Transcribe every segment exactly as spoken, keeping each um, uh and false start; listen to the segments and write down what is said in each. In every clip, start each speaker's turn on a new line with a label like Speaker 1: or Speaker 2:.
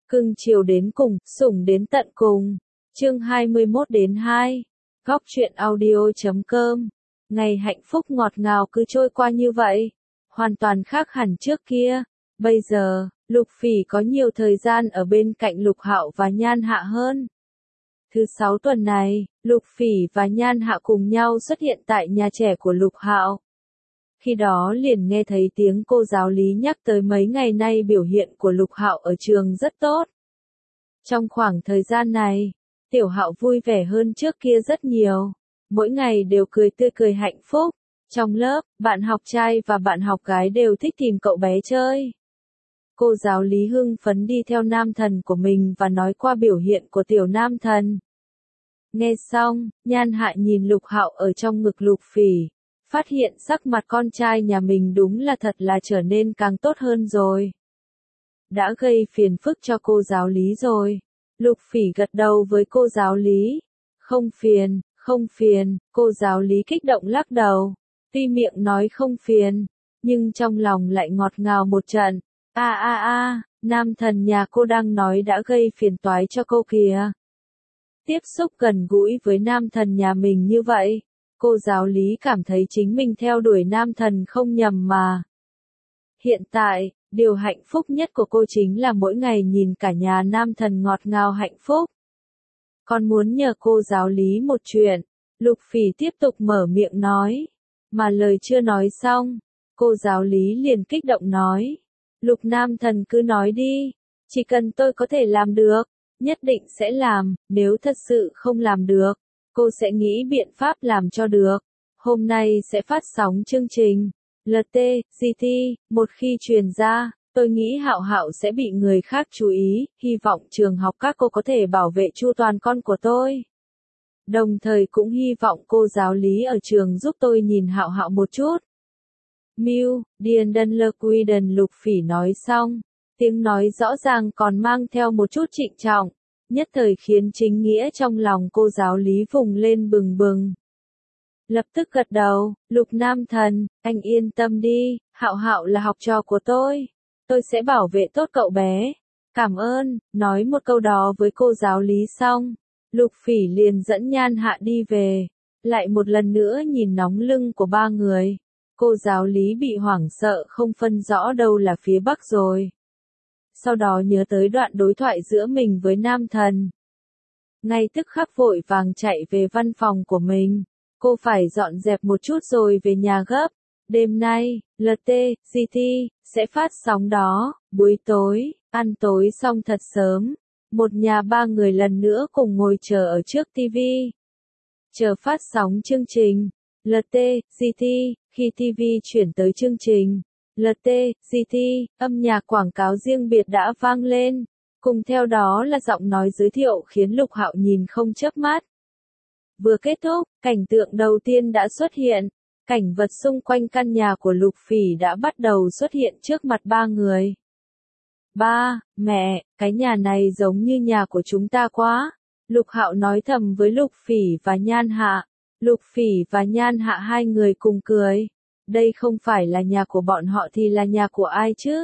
Speaker 1: Cưng chiều đến cùng, sủng đến tận cùng. Chương hai mươi mốt đến hai. Góc truyện audio chấm com. Ngày hạnh phúc ngọt ngào cứ trôi qua như vậy. Hoàn toàn khác hẳn trước kia. Bây giờ, Lục Phỉ có nhiều thời gian ở bên cạnh Lục Hạo và Nhan Hạ hơn. Thứ sáu tuần này, Lục Phỉ và Nhan Hạ cùng nhau xuất hiện tại nhà trẻ của Lục Hạo. Khi đó liền nghe thấy tiếng cô giáo lý nhắc tới mấy ngày nay biểu hiện của Lục Hạo ở trường rất tốt. Trong khoảng thời gian này, Tiểu Hạo vui vẻ hơn trước kia rất nhiều. Mỗi ngày đều cười tươi cười hạnh phúc. Trong lớp, bạn học trai và bạn học gái đều thích tìm cậu bé chơi. Cô giáo lý hưng phấn đi theo nam thần của mình và nói qua biểu hiện của tiểu nam thần. Nghe xong, Nhan Hạ nhìn Lục Hạo ở trong ngực Lục Phỉ, phát hiện sắc mặt con trai nhà mình đúng là thật là trở nên càng tốt hơn rồi. Đã gây phiền phức cho cô giáo lý rồi. Lục Phỉ gật đầu với cô giáo lý. Không phiền, không phiền, cô giáo lý kích động lắc đầu. Tuy miệng nói không phiền, nhưng trong lòng lại ngọt ngào một trận. A a a, nam thần nhà cô đang nói đã gây phiền toái cho cô kìa. Tiếp xúc gần gũi với nam thần nhà mình như vậy, cô giáo lý cảm thấy chính mình theo đuổi nam thần không nhầm mà. Hiện tại, điều hạnh phúc nhất của cô chính là mỗi ngày nhìn cả nhà nam thần ngọt ngào hạnh phúc. Còn muốn nhờ cô giáo lý một chuyện, Lục Phỉ tiếp tục mở miệng nói. Mà lời chưa nói xong, cô giáo lý liền kích động nói. Lục nam thần cứ nói đi, chỉ cần tôi có thể làm được, nhất định sẽ làm, nếu thật sự không làm được, cô sẽ nghĩ biện pháp làm cho được. Hôm nay sẽ phát sóng chương trình lờ tê giê tê, một khi truyền ra, tôi nghĩ Hạo Hạo sẽ bị người khác chú ý, hy vọng trường học các cô có thể bảo vệ chu toàn con của tôi. Đồng thời cũng hy vọng cô giáo lý ở trường giúp tôi nhìn Hạo Hạo một chút. Mew, Điền Đân Lơ Quy Đần Lục Phỉ nói xong, tiếng nói rõ ràng còn mang theo một chút trịnh trọng, nhất thời khiến chính nghĩa trong lòng cô giáo lý vùng lên bừng bừng. Lập tức gật đầu, Lục nam thần, anh yên tâm đi, Hạo Hạo là học trò của tôi, tôi sẽ bảo vệ tốt cậu bé. Cảm ơn, nói một câu đó với cô giáo lý xong, Lục Phỉ liền dẫn Nhan Hạ đi về, lại một lần nữa nhìn nóng lưng của ba người. Cô giáo lý bị hoảng sợ không phân rõ đâu là phía bắc rồi. Sau đó nhớ tới đoạn đối thoại giữa mình với nam thần. Ngay tức khắc vội vàng chạy về văn phòng của mình. Cô phải dọn dẹp một chút rồi về nhà gấp. Đêm nay, lờ tê giê tê sẽ phát sóng đó. Buổi tối, ăn tối xong thật sớm. Một nhà ba người lần nữa cùng ngồi chờ ở trước tivi. Chờ phát sóng chương trình lờ tê giê tê. Khi ti vi chuyển tới chương trình lờ tê giê tê, âm nhạc quảng cáo riêng biệt đã vang lên, cùng theo đó là giọng nói giới thiệu khiến Lục Hạo nhìn không chớp mắt. Vừa kết thúc, cảnh tượng đầu tiên đã xuất hiện, cảnh vật xung quanh căn nhà của Lục Phỉ đã bắt đầu xuất hiện trước mặt ba người. Ba, mẹ, cái nhà này giống như nhà của chúng ta quá, Lục Hạo nói thầm với Lục Phỉ và Nhan Hạ. Lục Phỉ và Nhan Hạ hai người cùng cười. Đây không phải là nhà của bọn họ thì là nhà của ai chứ?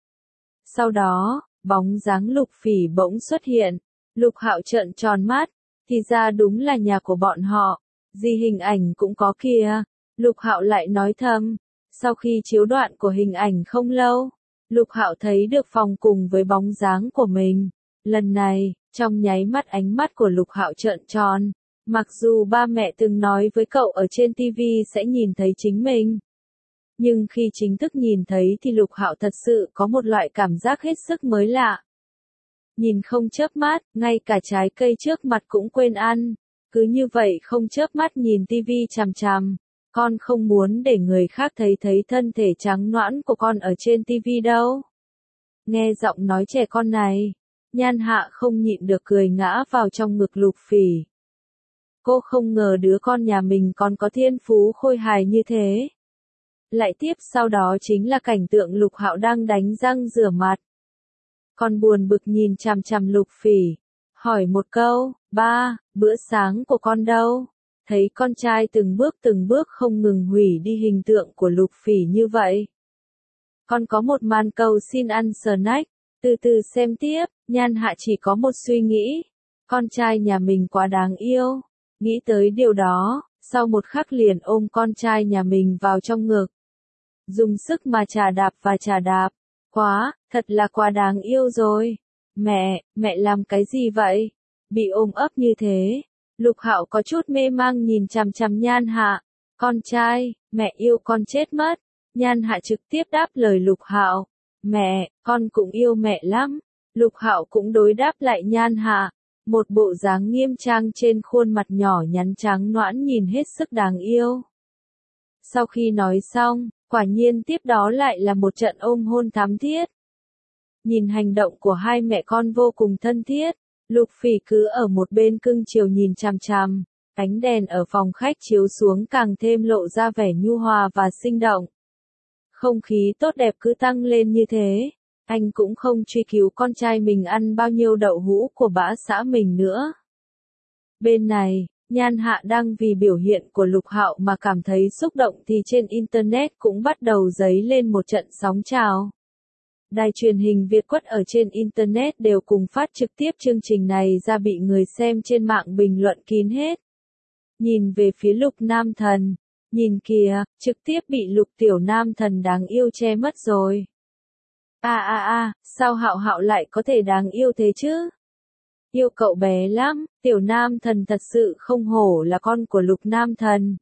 Speaker 1: Sau đó, bóng dáng Lục Phỉ bỗng xuất hiện. Lục Hạo trợn tròn mắt. Thì ra đúng là nhà của bọn họ. Gì hình ảnh cũng có kìa. Lục Hạo lại nói thầm. Sau khi chiếu đoạn của hình ảnh không lâu, Lục Hạo thấy được phòng cùng với bóng dáng của mình. Lần này, trong nháy mắt ánh mắt của Lục Hạo trợn tròn. Mặc dù ba mẹ từng nói với cậu ở trên ti vi sẽ nhìn thấy chính mình, nhưng khi chính thức nhìn thấy thì Lục Hạo thật sự có một loại cảm giác hết sức mới lạ. Nhìn không chớp mắt, ngay cả trái cây trước mặt cũng quên ăn, cứ như vậy không chớp mắt nhìn ti vi chằm chằm. Con không muốn để người khác thấy thấy thân thể trắng nõn của con ở trên ti vi đâu. Nghe giọng nói trẻ con này, Nhan Hạ không nhịn được cười ngã vào trong ngực Lục Phỉ. Cô không ngờ đứa con nhà mình còn có thiên phú khôi hài như thế. Lại tiếp sau đó chính là cảnh tượng Lục Hạo đang đánh răng rửa mặt. Con buồn bực nhìn chằm chằm Lục Phỉ, hỏi một câu, ba, bữa sáng của con đâu? Thấy con trai từng bước từng bước không ngừng hủy đi hình tượng của Lục Phỉ như vậy. Con có một màn cầu xin ăn snack, Từ từ xem tiếp, Nhan Hạ chỉ có một suy nghĩ. Con trai nhà mình quá đáng yêu. Nghĩ tới điều đó, sau một khắc liền ôm con trai nhà mình vào trong ngực. Dùng sức mà chà đạp và chà đạp. Quá, thật là quá đáng yêu rồi. Mẹ, mẹ làm cái gì vậy? Bị ôm ấp như thế. Lục Hạo có chút mê mang nhìn chằm chằm Nhan Hạ. Con trai, mẹ yêu con chết mất. Nhan Hạ trực tiếp đáp lời Lục Hạo. Mẹ, con cũng yêu mẹ lắm. Lục Hạo cũng đối đáp lại Nhan Hạ. Một bộ dáng nghiêm trang trên khuôn mặt nhỏ nhắn trắng nõn nhìn hết sức đáng yêu. Sau khi nói xong, quả nhiên tiếp đó lại là một trận ôm hôn thắm thiết. Nhìn hành động của hai mẹ con vô cùng thân thiết, Lục Phỉ cứ ở một bên cưng chiều nhìn chằm chằm, ánh đèn ở phòng khách chiếu xuống càng thêm lộ ra vẻ nhu hòa và sinh động. Không khí tốt đẹp cứ tăng lên như thế, anh cũng không truy cứu con trai mình ăn bao nhiêu đậu hũ của bã xã mình nữa. Bên này, Nhan Hạ đang vì biểu hiện của Lục Hạo mà cảm thấy xúc động thì trên Internet cũng bắt đầu dấy lên một trận sóng trào. Đài truyền hình Việt Quất ở trên Internet đều cùng phát trực tiếp chương trình này ra bị người xem trên mạng bình luận kín hết. Nhìn về phía Lục Nam Thần, nhìn kìa, trực tiếp bị Lục Tiểu Nam Thần đáng yêu che mất rồi. A a a, sao Hạo Hạo lại có thể đáng yêu thế chứ? Yêu cậu bé lắm, Tiểu Nam Thần thật sự không hổ là con của Lục Nam Thần.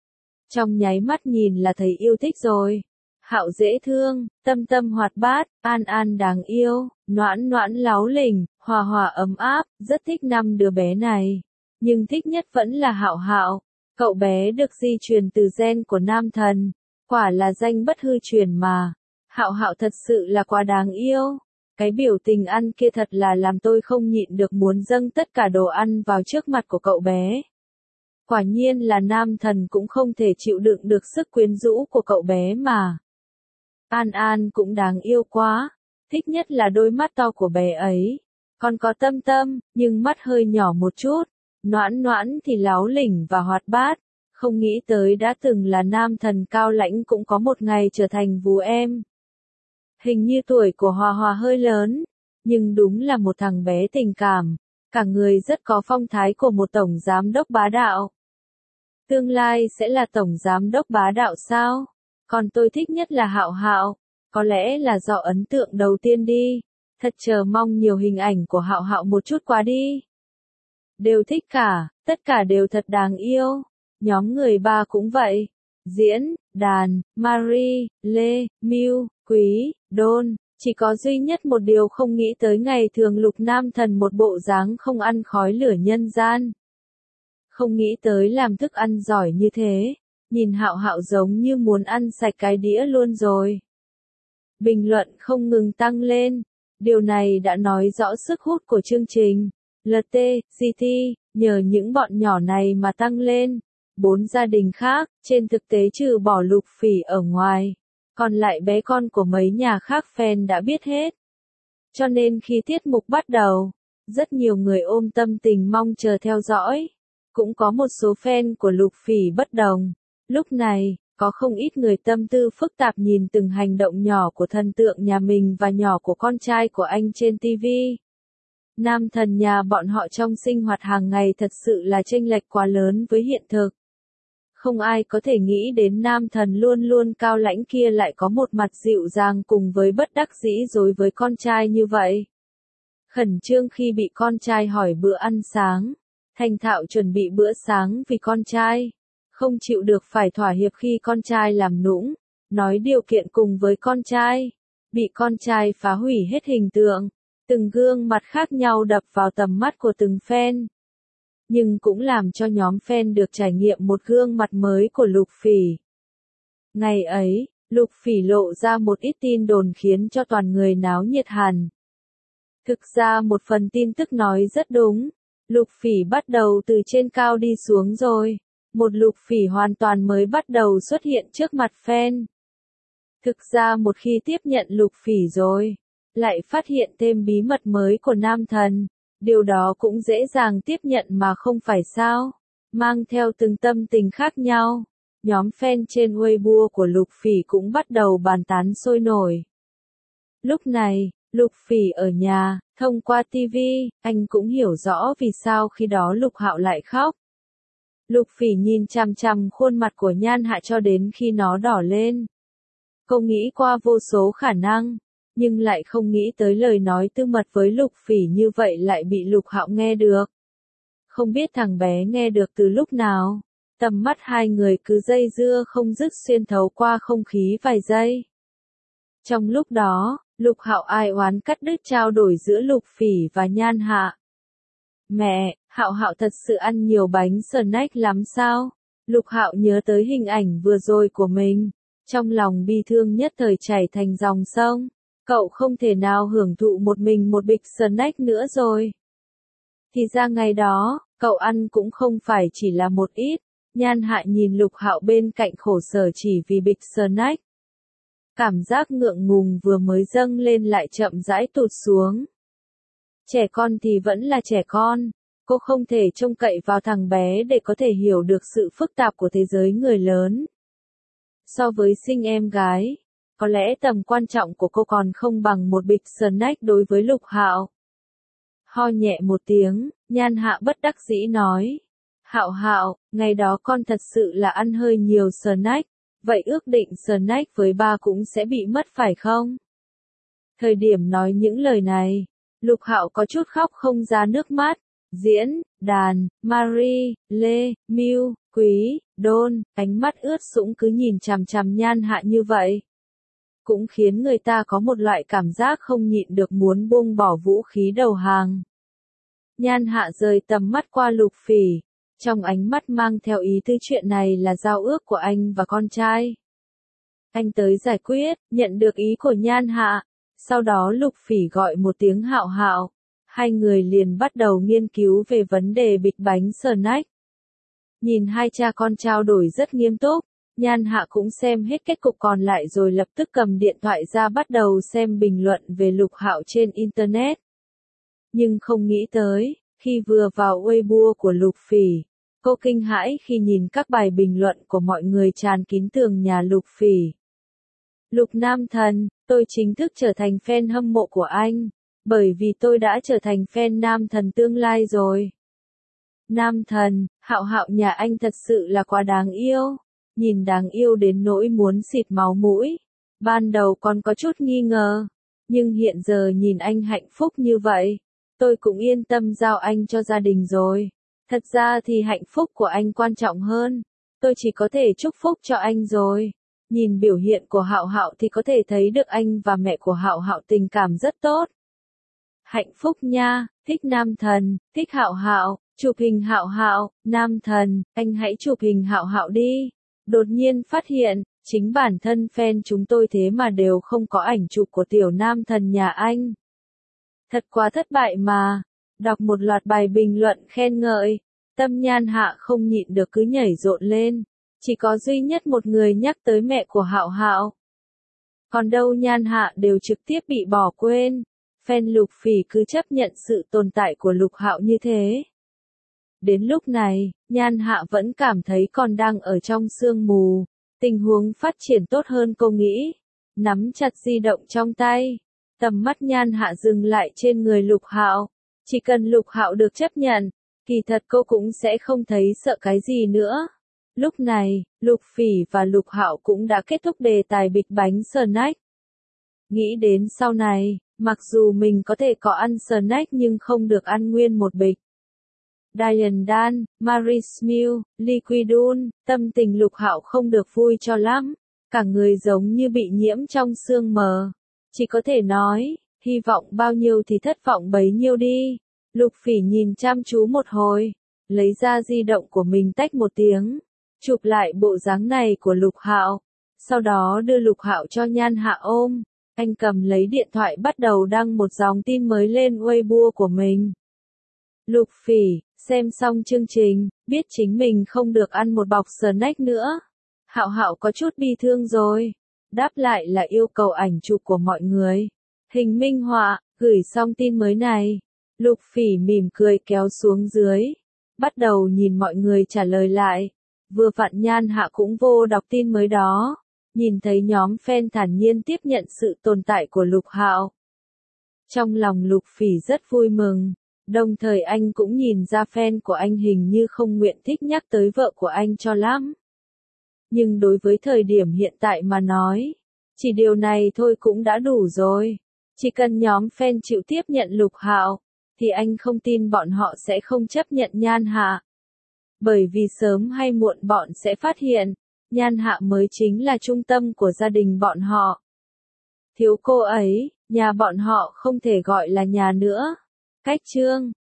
Speaker 1: Trong nháy mắt nhìn là thấy yêu thích rồi. Hạo dễ thương, Tâm Tâm hoạt bát, An An đáng yêu, Noãn Noãn láo lỉnh, Hòa Hòa ấm áp, rất thích năm đứa bé này. Nhưng thích nhất vẫn là Hạo Hạo. Cậu bé được di truyền từ gen của Nam Thần, quả là danh bất hư truyền mà. Hạo Hạo thật sự là quá đáng yêu. Cái biểu tình ăn kia thật là làm tôi không nhịn được muốn dâng tất cả đồ ăn vào trước mặt của cậu bé. Quả nhiên là Nam Thần cũng không thể chịu đựng được sức quyến rũ của cậu bé mà. An An cũng đáng yêu quá, thích nhất là đôi mắt to của bé ấy. Còn có Tâm Tâm, nhưng mắt hơi nhỏ một chút. Noãn Noãn thì láo lỉnh và hoạt bát, không nghĩ tới đã từng là Nam Thần cao lãnh cũng có một ngày trở thành vú em. Hình như tuổi của Hòa Hòa hơi lớn, nhưng đúng là một thằng bé tình cảm, cả người rất có phong thái của một tổng giám đốc bá đạo. Tương lai sẽ là tổng giám đốc bá đạo sao? Còn tôi thích nhất là Hạo Hạo, có lẽ là do ấn tượng đầu tiên đi. Thật chờ mong nhiều hình ảnh của Hạo Hạo một chút quá đi. Đều thích cả, tất cả đều thật đáng yêu. Nhóm người ba cũng vậy. Diễn, Đàn, Marie, Lê, Miu, Quý, Đôn, chỉ có duy nhất một điều không nghĩ tới ngày thường Lục Nam Thần một bộ dáng không ăn khói lửa nhân gian. Không nghĩ tới làm thức ăn giỏi như thế, nhìn Hạo Hạo giống như muốn ăn sạch cái đĩa luôn rồi. Bình luận không ngừng tăng lên, điều này đã nói rõ sức hút của chương trình. lờ tê, giê tê, nhờ những bọn nhỏ này mà tăng lên. Bốn gia đình khác, trên thực tế trừ bỏ Lục Phỉ ở ngoài, còn lại bé con của mấy nhà khác fan đã biết hết. Cho nên khi tiết mục bắt đầu, rất nhiều người ôm tâm tình mong chờ theo dõi. Cũng có một số fan của Lục Phỉ bất đồng. Lúc này, có không ít người tâm tư phức tạp nhìn từng hành động nhỏ của thần tượng nhà mình và nhỏ của con trai của anh trên ti vi. Nam Thần nhà bọn họ trong sinh hoạt hàng ngày thật sự là chênh lệch quá lớn với hiện thực. Không ai có thể nghĩ đến Nam Thần luôn luôn cao lãnh kia lại có một mặt dịu dàng cùng với bất đắc dĩ đối với con trai như vậy. Khẩn trương khi bị con trai hỏi bữa ăn sáng, thành thạo chuẩn bị bữa sáng vì con trai, không chịu được phải thỏa hiệp khi con trai làm nũng, nói điều kiện cùng với con trai, bị con trai phá hủy hết hình tượng, từng gương mặt khác nhau đập vào tầm mắt của từng fan. Nhưng cũng làm cho nhóm fan được trải nghiệm một gương mặt mới của Lục Phỉ. Ngày ấy, Lục Phỉ lộ ra một ít tin đồn khiến cho toàn người náo nhiệt hẳn. Thực ra một phần tin tức nói rất đúng, Lục Phỉ bắt đầu từ trên cao đi xuống rồi, một Lục Phỉ hoàn toàn mới bắt đầu xuất hiện trước mặt fan. Thực ra một khi tiếp nhận Lục Phỉ rồi, lại phát hiện thêm bí mật mới của Nam Thần. Điều đó cũng dễ dàng tiếp nhận mà không phải sao, mang theo từng tâm tình khác nhau. Nhóm fan trên Weibo của Lục Phỉ cũng bắt đầu bàn tán sôi nổi. Lúc này, Lục Phỉ ở nhà, thông qua ti vi, anh cũng hiểu rõ vì sao khi đó Lục Hạo lại khóc. Lục Phỉ nhìn chằm chằm khuôn mặt của Nhan Hạ cho đến khi nó đỏ lên. Cô nghĩ qua vô số khả năng, nhưng lại không nghĩ tới lời nói tư mật với Lục Phỉ như vậy lại bị Lục Hạo nghe được. Không biết thằng bé nghe được từ lúc nào, tầm mắt hai người cứ dây dưa không dứt xuyên thấu qua không khí vài giây. Trong lúc đó, Lục Hạo ai oán cắt đứt trao đổi giữa Lục Phỉ và Nhan Hạ. Mẹ, Hạo Hạo thật sự ăn nhiều bánh snack lắm sao? Lục Hạo nhớ tới hình ảnh vừa rồi của mình, trong lòng bi thương nhất thời chảy thành dòng sông. Cậu không thể nào hưởng thụ một mình một bịch snack nữa rồi. Thì ra ngày đó, cậu ăn cũng không phải chỉ là một ít. Nhan Hạ nhìn Lục Hạo bên cạnh khổ sở chỉ vì bịch snack. Cảm giác ngượng ngùng vừa mới dâng lên lại chậm rãi tụt xuống. Trẻ con thì vẫn là trẻ con, cô không thể trông cậy vào thằng bé để có thể hiểu được sự phức tạp của thế giới người lớn. So với sinh em gái, có lẽ tầm quan trọng của cô còn không bằng một bịch snack đối với Lục Hạo. Ho nhẹ một tiếng, Nhan Hạ bất đắc dĩ nói. Hạo Hạo, ngày đó con thật sự là ăn hơi nhiều snack, vậy ước định snack với ba cũng sẽ bị mất phải không? Thời điểm nói những lời này, Lục Hạo có chút khóc không ra nước mắt. Diễn, đàn, Marie, Lê, Miu, Quý, Đôn, ánh mắt ướt sũng cứ nhìn chằm chằm Nhan Hạ như vậy. Cũng khiến người ta có một loại cảm giác không nhịn được muốn buông bỏ vũ khí đầu hàng. Nhan Hạ rời tầm mắt qua Lục Phỉ, trong ánh mắt mang theo ý tứ chuyện này là giao ước của anh và con trai. Anh tới giải quyết, nhận được ý của Nhan Hạ, sau đó Lục Phỉ gọi một tiếng Hạo Hạo. Hai người liền bắt đầu nghiên cứu về vấn đề bịch bánh snack. Nhìn hai cha con trao đổi rất nghiêm túc, Nhan Hạ cũng xem hết kết cục còn lại rồi lập tức cầm điện thoại ra bắt đầu xem bình luận về Lục Hạo trên Internet. Nhưng không nghĩ tới, khi vừa vào Weibo của Lục Phỉ, cô kinh hãi khi nhìn các bài bình luận của mọi người tràn kín tường nhà Lục Phỉ. Lục Nam Thần, tôi chính thức trở thành fan hâm mộ của anh. Bởi vì tôi đã trở thành fan Nam Thần tương lai rồi. Nam Thần, Hạo Hạo nhà anh thật sự là quá đáng yêu. Nhìn đáng yêu đến nỗi muốn xịt máu mũi. Ban đầu còn có chút nghi ngờ. Nhưng hiện giờ nhìn anh hạnh phúc như vậy. Tôi cũng yên tâm giao anh cho gia đình rồi. Thật ra thì hạnh phúc của anh quan trọng hơn. Tôi chỉ có thể chúc phúc cho anh rồi. Nhìn biểu hiện của Hạo Hạo thì có thể thấy được anh và mẹ của Hạo Hạo tình cảm rất tốt. Hạnh phúc nha, thích Nam Thần, thích Hạo Hạo, chụp hình Hạo Hạo, Nam Thần, anh hãy chụp hình Hạo Hạo đi. Đột nhiên phát hiện, chính bản thân fan chúng tôi thế mà đều không có ảnh chụp của tiểu Nam Thần nhà anh. Thật quá thất bại mà. Đọc một loạt bài bình luận khen ngợi, tâm Nhan Hạ không nhịn được cứ nhảy rộn lên. Chỉ có duy nhất một người nhắc tới mẹ của Hạo Hạo. Còn đâu Nhan Hạ đều trực tiếp bị bỏ quên. Fan Lục Phỉ cứ chấp nhận sự tồn tại của Lục Hạo như thế. Đến lúc này, Nhan Hạ vẫn cảm thấy còn đang ở trong sương mù. Tình huống phát triển tốt hơn cô nghĩ. Nắm chặt di động trong tay. Tầm mắt Nhan Hạ dừng lại trên người Lục Hạo. Chỉ cần Lục Hạo được chấp nhận, kỳ thật cô cũng sẽ không thấy sợ cái gì nữa. Lúc này, Lục Phỉ và Lục Hạo cũng đã kết thúc đề tài bịch bánh snack. Nghĩ đến sau này, mặc dù mình có thể có ăn snack nhưng không được ăn nguyên một bịch. Diane Dan, Marie Smew, Liquidun, tâm tình Lục Hạo không được vui cho lắm. Cả người giống như bị nhiễm trong sương mờ. Chỉ có thể nói, hy vọng bao nhiêu thì thất vọng bấy nhiêu đi. Lục Phỉ nhìn chăm chú một hồi, lấy ra di động của mình tách một tiếng, chụp lại bộ dáng này của Lục Hạo, sau đó đưa Lục Hạo cho Nhan Hạ ôm. Anh cầm lấy điện thoại bắt đầu đăng một dòng tin mới lên Weibo của mình. Lục Phỉ, xem xong chương trình, biết chính mình không được ăn một bọc snack nữa. Hạo Hạo có chút bi thương rồi. Đáp lại là yêu cầu ảnh chụp của mọi người. Hình minh họa, gửi xong tin mới này. Lục Phỉ mỉm cười kéo xuống dưới. Bắt đầu nhìn mọi người trả lời lại. Vừa vặn Nhan Hạ cũng vô đọc tin mới đó. Nhìn thấy nhóm fan thản nhiên tiếp nhận sự tồn tại của Lục Hạo. Trong lòng Lục Phỉ rất vui mừng, đồng thời anh cũng nhìn ra fan của anh hình như không nguyện thích nhắc tới vợ của anh cho lắm. Nhưng đối với thời điểm hiện tại mà nói, chỉ điều này thôi cũng đã đủ rồi. Chỉ cần nhóm fan chịu tiếp nhận Lục Hạo, thì anh không tin bọn họ sẽ không chấp nhận Nhan Hạ. Bởi vì sớm hay muộn bọn sẽ phát hiện, Nhan Hạ mới chính là trung tâm của gia đình bọn họ. Thiếu cô ấy, nhà bọn họ không thể gọi là nhà nữa. Cách chương